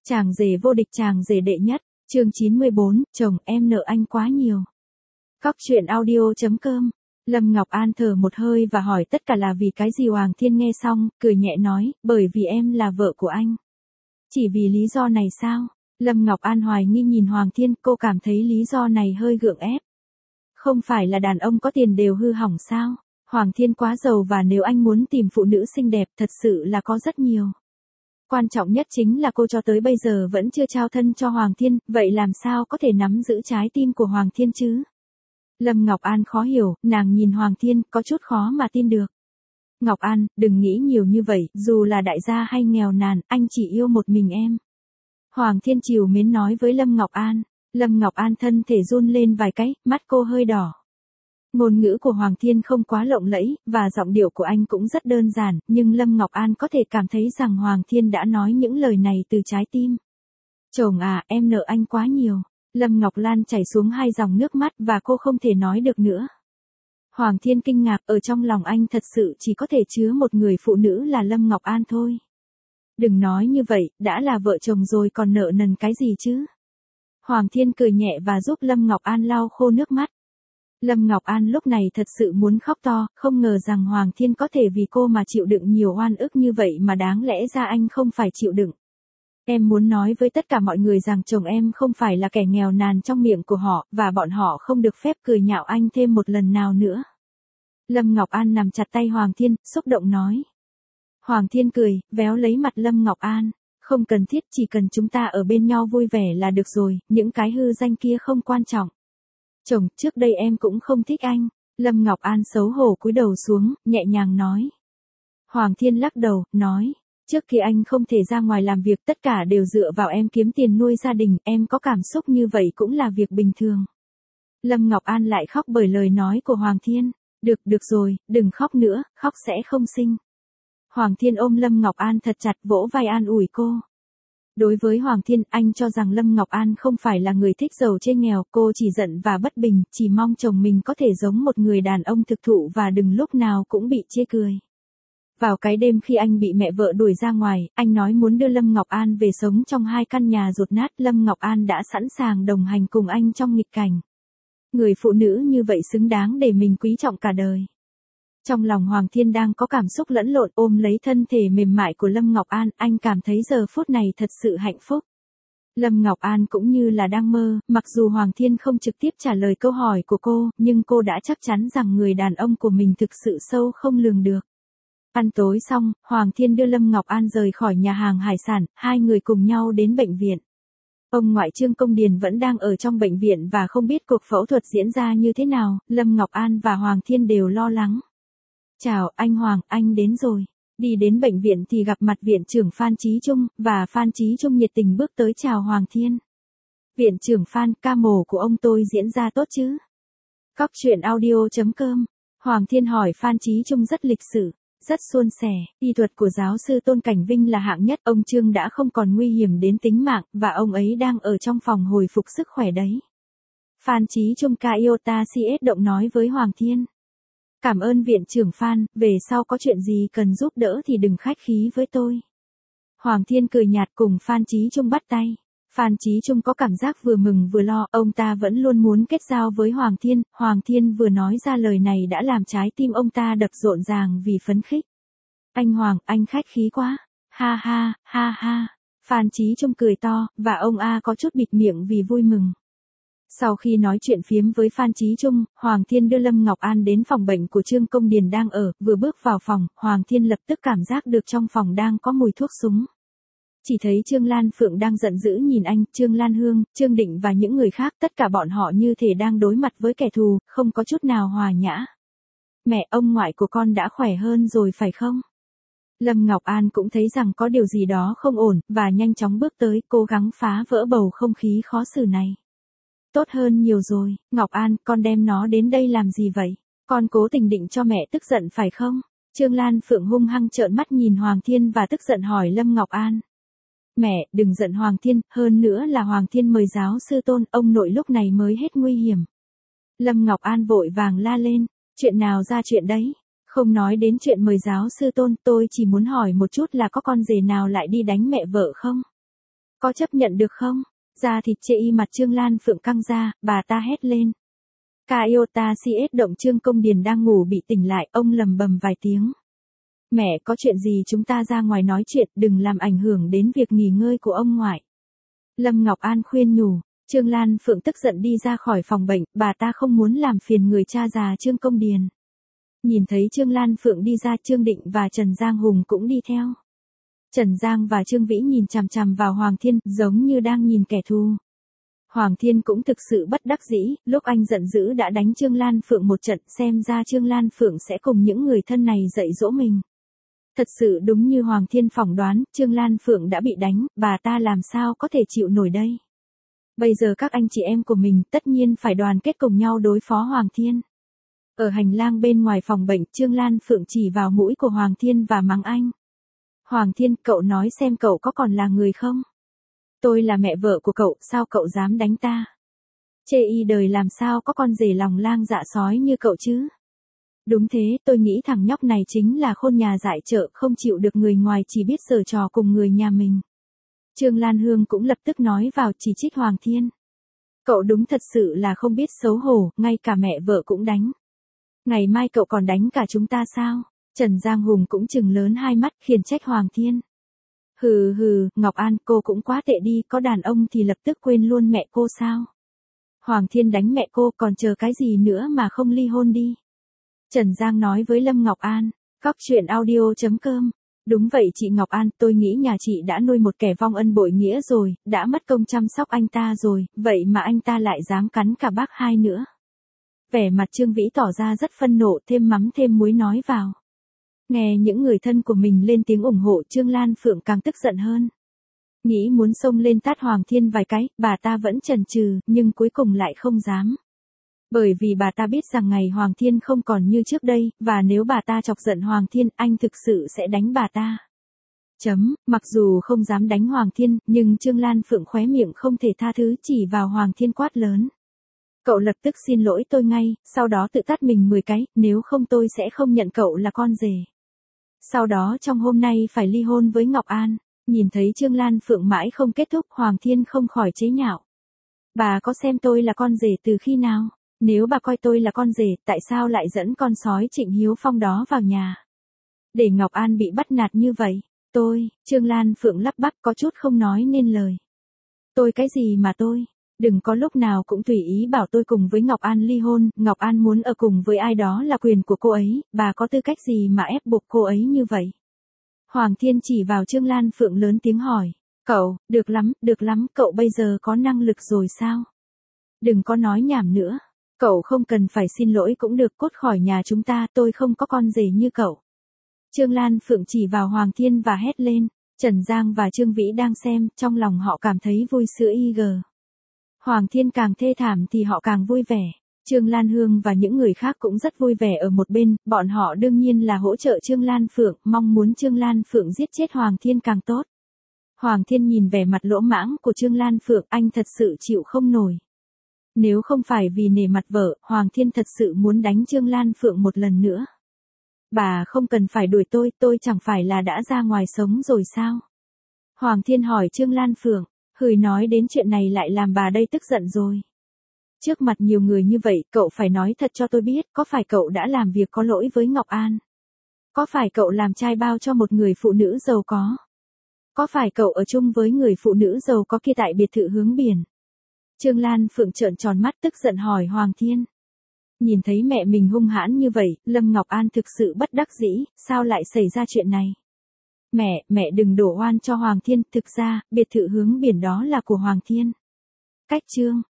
Chàng rể vô địch, chàng rể đệ nhất, chương 94, chồng em nợ anh quá nhiều. Cóc truyện audio.com. Lâm Ngọc An thở một hơi và hỏi tất cả là vì cái gì. Hoàng Thiên nghe xong, cười nhẹ nói, bởi vì em là vợ của anh. Chỉ vì lý do này sao? Lâm Ngọc An hoài nghi nhìn Hoàng Thiên, cô cảm thấy lý do này hơi gượng ép. Không phải là đàn ông có tiền đều hư hỏng sao? Hoàng Thiên quá giàu và nếu anh muốn tìm phụ nữ xinh đẹp thật sự là có rất nhiều. Quan trọng nhất chính là cô cho tới bây giờ vẫn chưa trao thân cho Hoàng Thiên, vậy làm sao có thể nắm giữ trái tim của Hoàng Thiên chứ? Lâm Ngọc An khó hiểu, nàng nhìn Hoàng Thiên, có chút khó mà tin được. Ngọc An, đừng nghĩ nhiều như vậy, dù là đại gia hay nghèo nàn, anh chỉ yêu một mình em. Hoàng Thiên trìu mến nói với Lâm Ngọc An. Lâm Ngọc An thân thể run lên vài cái, mắt cô hơi đỏ. Ngôn ngữ của Hoàng Thiên không quá lộng lẫy, và giọng điệu của anh cũng rất đơn giản, nhưng Lâm Ngọc An có thể cảm thấy rằng Hoàng Thiên đã nói những lời này từ trái tim. Chồng à, em nợ anh quá nhiều. Lâm Ngọc Lan chảy xuống hai dòng nước mắt và cô không thể nói được nữa. Hoàng Thiên kinh ngạc, ở trong lòng anh thật sự chỉ có thể chứa một người phụ nữ là Lâm Ngọc An thôi. Đừng nói như vậy, đã là vợ chồng rồi còn nợ nần cái gì chứ? Hoàng Thiên cười nhẹ và giúp Lâm Ngọc An lau khô nước mắt. Lâm Ngọc An lúc này thật sự muốn khóc to, không ngờ rằng Hoàng Thiên có thể vì cô mà chịu đựng nhiều oan ức như vậy mà đáng lẽ ra anh không phải chịu đựng. Em muốn nói với tất cả mọi người rằng chồng em không phải là kẻ nghèo nàn trong miệng của họ, và bọn họ không được phép cười nhạo anh thêm một lần nào nữa. Lâm Ngọc An nằm chặt tay Hoàng Thiên, xúc động nói. Hoàng Thiên cười, véo lấy mặt Lâm Ngọc An. Không cần thiết, chỉ cần chúng ta ở bên nhau vui vẻ là được rồi, những cái hư danh kia không quan trọng. Chồng, trước đây em cũng không thích anh. Lâm Ngọc An xấu hổ cúi đầu xuống, nhẹ nhàng nói. Hoàng Thiên lắc đầu, nói. Trước khi anh không thể ra ngoài làm việc, tất cả đều dựa vào em kiếm tiền nuôi gia đình, em có cảm xúc như vậy cũng là việc bình thường. Lâm Ngọc An lại khóc bởi lời nói của Hoàng Thiên. Được rồi, đừng khóc nữa, khóc sẽ không sinh. Hoàng Thiên ôm Lâm Ngọc An thật chặt, vỗ vai an ủi cô. Đối với Hoàng Thiên, anh cho rằng Lâm Ngọc An không phải là người thích giàu chê nghèo, cô chỉ giận và bất bình, chỉ mong chồng mình có thể giống một người đàn ông thực thụ và đừng lúc nào cũng bị chê cười. Vào cái đêm khi anh bị mẹ vợ đuổi ra ngoài, anh nói muốn đưa Lâm Ngọc An về sống trong hai căn nhà dột nát. Lâm Ngọc An đã sẵn sàng đồng hành cùng anh trong nghịch cảnh. Người phụ nữ như vậy xứng đáng để mình quý trọng cả đời. Trong lòng Hoàng Thiên đang có cảm xúc lẫn lộn, ôm lấy thân thể mềm mại của Lâm Ngọc An, anh cảm thấy giờ phút này thật sự hạnh phúc. Lâm Ngọc An cũng như là đang mơ, mặc dù Hoàng Thiên không trực tiếp trả lời câu hỏi của cô, nhưng cô đã chắc chắn rằng người đàn ông của mình thực sự sâu không lường được. Ăn tối xong, Hoàng Thiên đưa Lâm Ngọc An rời khỏi nhà hàng hải sản, hai người cùng nhau đến bệnh viện. Ông ngoại Trương Công Điền vẫn đang ở trong bệnh viện và không biết cuộc phẫu thuật diễn ra như thế nào, Lâm Ngọc An và Hoàng Thiên đều lo lắng. Chào, anh Hoàng, anh đến rồi. Đi đến bệnh viện thì gặp mặt viện trưởng Phan Chí Trung, và Phan Chí Trung nhiệt tình bước tới chào Hoàng Thiên. Viện trưởng Phan, ca mổ của ông tôi diễn ra tốt chứ? Cóc truyện audio.com. Hoàng Thiên hỏi Phan Chí Trung rất lịch sự, rất suôn sẻ. Y thuật của giáo sư Tôn Cảnh Vinh là hạng nhất, ông Trương đã không còn nguy hiểm đến tính mạng, và ông ấy đang ở trong phòng hồi phục sức khỏe đấy. Phan Chí Trung ca iota CS động nói với Hoàng Thiên. Cảm ơn viện trưởng Phan, về sau có chuyện gì cần giúp đỡ thì đừng khách khí với tôi. Hoàng Thiên cười nhạt cùng Phan Chí Trung bắt tay. Phan Chí Trung có cảm giác vừa mừng vừa lo, ông ta vẫn luôn muốn kết giao với Hoàng Thiên. Hoàng Thiên vừa nói ra lời này đã làm trái tim ông ta đập rộn ràng vì phấn khích. Anh Hoàng, anh khách khí quá. Ha ha, ha ha. Phan Chí Trung cười to, và ông A có chút bịt miệng vì vui mừng. Sau khi nói chuyện phiếm với Phan Chí Trung, Hoàng Thiên đưa Lâm Ngọc An đến phòng bệnh của Trương Công Điền đang ở, vừa bước vào phòng, Hoàng Thiên lập tức cảm giác được trong phòng đang có mùi thuốc súng. Chỉ thấy Trương Lan Phượng đang giận dữ nhìn anh, Trương Lan Hương, Trương Định và những người khác, tất cả bọn họ như thể đang đối mặt với kẻ thù, không có chút nào hòa nhã. Mẹ, ông ngoại của con đã khỏe hơn rồi phải không? Lâm Ngọc An cũng thấy rằng có điều gì đó không ổn, và nhanh chóng bước tới, cố gắng phá vỡ bầu không khí khó xử này. Tốt hơn nhiều rồi, Ngọc An, con đem nó đến đây làm gì vậy? Con cố tình định cho mẹ tức giận phải không? Trương Lan Phượng hung hăng trợn mắt nhìn Hoàng Thiên và tức giận hỏi Lâm Ngọc An. Mẹ, đừng giận Hoàng Thiên, hơn nữa là Hoàng Thiên mời giáo sư Tôn, ông nội lúc này mới hết nguy hiểm. Lâm Ngọc An vội vàng la lên, chuyện nào ra chuyện đấy? Không nói đến chuyện mời giáo sư Tôn, tôi chỉ muốn hỏi một chút là có con rể nào lại đi đánh mẹ vợ không? Có chấp nhận được không? Da thịt chê y mặt Trương Lan Phượng căng ra, bà ta hét lên. Iota CS động Trương Công Điền đang ngủ bị tỉnh lại, ông lầm bầm vài tiếng. Mẹ, có chuyện gì chúng ta ra ngoài nói chuyện, đừng làm ảnh hưởng đến việc nghỉ ngơi của ông ngoại. Lâm Ngọc An khuyên nhủ. Trương Lan Phượng tức giận đi ra khỏi phòng bệnh, bà ta không muốn làm phiền người cha già Trương Công Điền. Nhìn thấy Trương Lan Phượng đi ra, Trương Định và Trần Giang Hùng cũng đi theo. Trần Giang và Trương Vĩ nhìn chằm chằm vào Hoàng Thiên, giống như đang nhìn kẻ thù. Hoàng Thiên cũng thực sự bất đắc dĩ, lúc anh giận dữ đã đánh Trương Lan Phượng một trận, xem ra Trương Lan Phượng sẽ cùng những người thân này dạy dỗ mình. Thật sự đúng như Hoàng Thiên phỏng đoán, Trương Lan Phượng đã bị đánh, bà ta làm sao có thể chịu nổi đây. Bây giờ các anh chị em của mình tất nhiên phải đoàn kết cùng nhau đối phó Hoàng Thiên. Ở hành lang bên ngoài phòng bệnh, Trương Lan Phượng chỉ vào mũi của Hoàng Thiên và mắng anh. Hoàng Thiên, cậu nói xem cậu có còn là người không? Tôi là mẹ vợ của cậu, sao cậu dám đánh ta? Chê y đời làm sao có con rể lòng lang dạ sói như cậu chứ? Đúng thế, tôi nghĩ thằng nhóc này chính là khôn nhà dại chợ, không chịu được người ngoài, chỉ biết giở trò cùng người nhà mình. Trương Lan Hương cũng lập tức nói vào, chỉ trích Hoàng Thiên. Cậu đúng thật sự là không biết xấu hổ, ngay cả mẹ vợ cũng đánh. Ngày mai cậu còn đánh cả chúng ta sao? Trần Giang Hùng cũng trừng lớn hai mắt, khiển trách Hoàng Thiên. Hừ hừ, Ngọc An, cô cũng quá tệ đi, có đàn ông thì lập tức quên luôn mẹ cô sao? Hoàng Thiên đánh mẹ cô, còn chờ cái gì nữa mà không ly hôn đi? Trần Giang nói với Lâm Ngọc An. Cóc truyện audio.com. Đúng vậy chị Ngọc An, tôi nghĩ nhà chị đã nuôi một kẻ vong ân bội nghĩa rồi, đã mất công chăm sóc anh ta rồi, vậy mà anh ta lại dám cắn cả bác hai nữa. Vẻ mặt Trương Vĩ tỏ ra rất phân nộ, thêm mắm thêm muối nói vào. Nghe những người thân của mình lên tiếng ủng hộ, Trương Lan Phượng càng tức giận hơn. Nghĩ muốn xông lên tát Hoàng Thiên vài cái, bà ta vẫn chần chừ, nhưng cuối cùng lại không dám. Bởi vì bà ta biết rằng ngày Hoàng Thiên không còn như trước đây, và nếu bà ta chọc giận Hoàng Thiên, anh thực sự sẽ đánh bà ta. Mặc dù không dám đánh Hoàng Thiên, nhưng Trương Lan Phượng khóe miệng không thể tha thứ, chỉ vào Hoàng Thiên quát lớn. Cậu lập tức xin lỗi tôi ngay, sau đó tự tát mình 10 cái, nếu không tôi sẽ không nhận cậu là con rể. Sau đó trong hôm nay phải ly hôn với Ngọc An. Nhìn thấy Trương Lan Phượng mãi không kết thúc, Hoàng Thiên không khỏi chế nhạo. Bà có xem tôi là con rể từ khi nào? Nếu bà coi tôi là con rể, tại sao lại dẫn con sói Trịnh Hiếu Phong đó vào nhà? Để Ngọc An bị bắt nạt như vậy. Trương Lan Phượng lắp bắp có chút không nói nên lời. Tôi cái gì mà tôi? Đừng có lúc nào cũng tùy ý bảo tôi cùng với Ngọc An ly hôn, Ngọc An muốn ở cùng với ai đó là quyền của cô ấy, bà có tư cách gì mà ép buộc cô ấy như vậy? Hoàng Thiên chỉ vào Trương Lan Phượng lớn tiếng hỏi. Cậu, được lắm, cậu bây giờ có năng lực rồi sao? Đừng có nói nhảm nữa. Cậu không cần phải xin lỗi cũng được, cút khỏi nhà chúng ta, tôi không có con rể như cậu. Trương Lan Phượng chỉ vào Hoàng Thiên và hét lên. Trần Giang và Trương Vĩ đang xem, trong lòng họ cảm thấy vui sữa IG. Hoàng Thiên càng thê thảm thì họ càng vui vẻ. Trương Lan Hương và những người khác cũng rất vui vẻ ở một bên, bọn họ đương nhiên là hỗ trợ Trương Lan Phượng, mong muốn Trương Lan Phượng giết chết Hoàng Thiên càng tốt. Hoàng Thiên nhìn vẻ mặt lỗ mãng của Trương Lan Phượng, anh thật sự chịu không nổi. Nếu không phải vì nể mặt vợ, Hoàng Thiên thật sự muốn đánh Trương Lan Phượng một lần nữa. Bà không cần phải đuổi tôi chẳng phải là đã ra ngoài sống rồi sao? Hoàng Thiên hỏi Trương Lan Phượng, nói đến chuyện này lại làm bà đây tức giận rồi. Trước mặt nhiều người như vậy, cậu phải nói thật cho tôi biết, có phải cậu đã làm việc có lỗi với Ngọc An? Có phải cậu làm trai bao cho một người phụ nữ giàu có? Có phải cậu ở chung với người phụ nữ giàu có kia tại biệt thự hướng biển? Trương Lan Phượng trợn tròn mắt tức giận hỏi Hoàng Thiên. Nhìn thấy mẹ mình hung hãn như vậy, Lâm Ngọc An thực sự bất đắc dĩ, sao lại xảy ra chuyện này? Mẹ đừng đổ oan cho Hoàng Thiên, thực ra, biệt thự hướng biển đó là của Hoàng Thiên. Cách chương